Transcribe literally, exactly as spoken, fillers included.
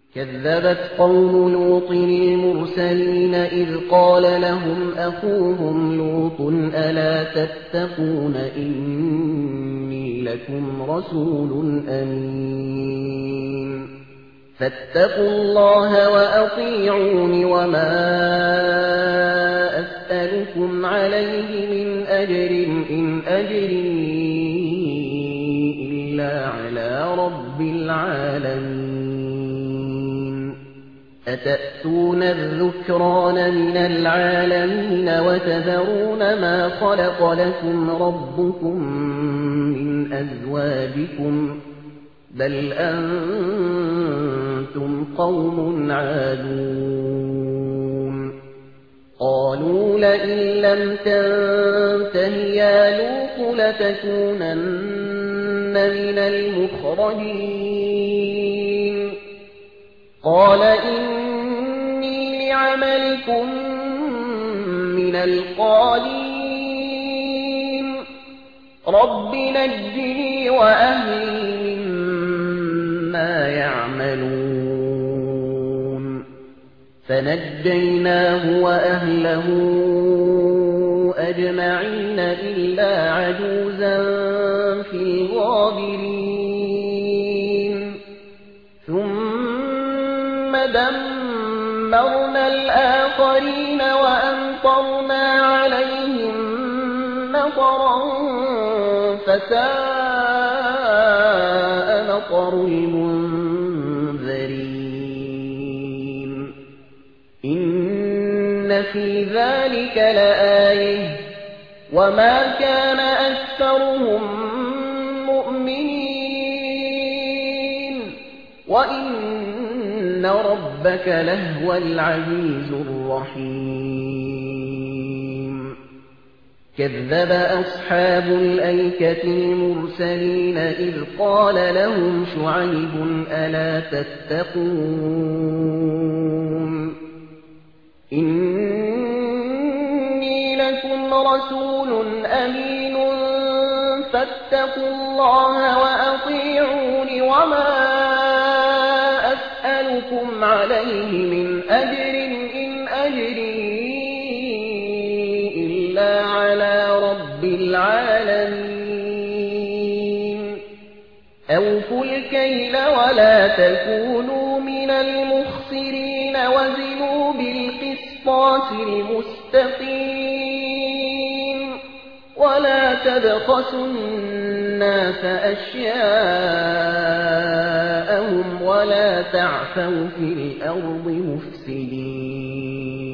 كذبت قوم لوط المرسلين إذ قال لهم أخوهم لوط ألا تتقون إني لكم رسول أمين فاتقوا الله وأطيعون وما أسألكم عليه من أجر إن أجري إلا على رب العالمين أتأتون الذكران من العالمين وتذرون ما خلق لكم ربكم من أزواجكم بل أنتم قوم عادون قالوا لئن لم تنته يا لوط لتكونن من المخرجين قال إني لعملكم من القالين رب نجني وأهلي مما يعملون فنجيناه وأهله أجمعين إلا عجوزا في الغابرين ثم دمرنا الآخرين وأمطرنا عليهم مطرا فساء مطر المنذرين إن في ذلك لآية وما كان أكثرهم مؤمنين وإن ربك لهو العزيز الرحيم كذب أصحاب الأيكة المرسلين إذ قال لهم شعيب ألا تتقون إني لكم رسول أمين فاتقوا الله وأطيعون وما أسألكم عليه من أجر إن أجري إلا على رب العالمين أوفوا الكيل ولا تكونوا من المخسرين وزنوا بالقسطاس المستقيم ولا تبخسوا الناس أشياءهم ولا تعثوا في الأرض مفسدين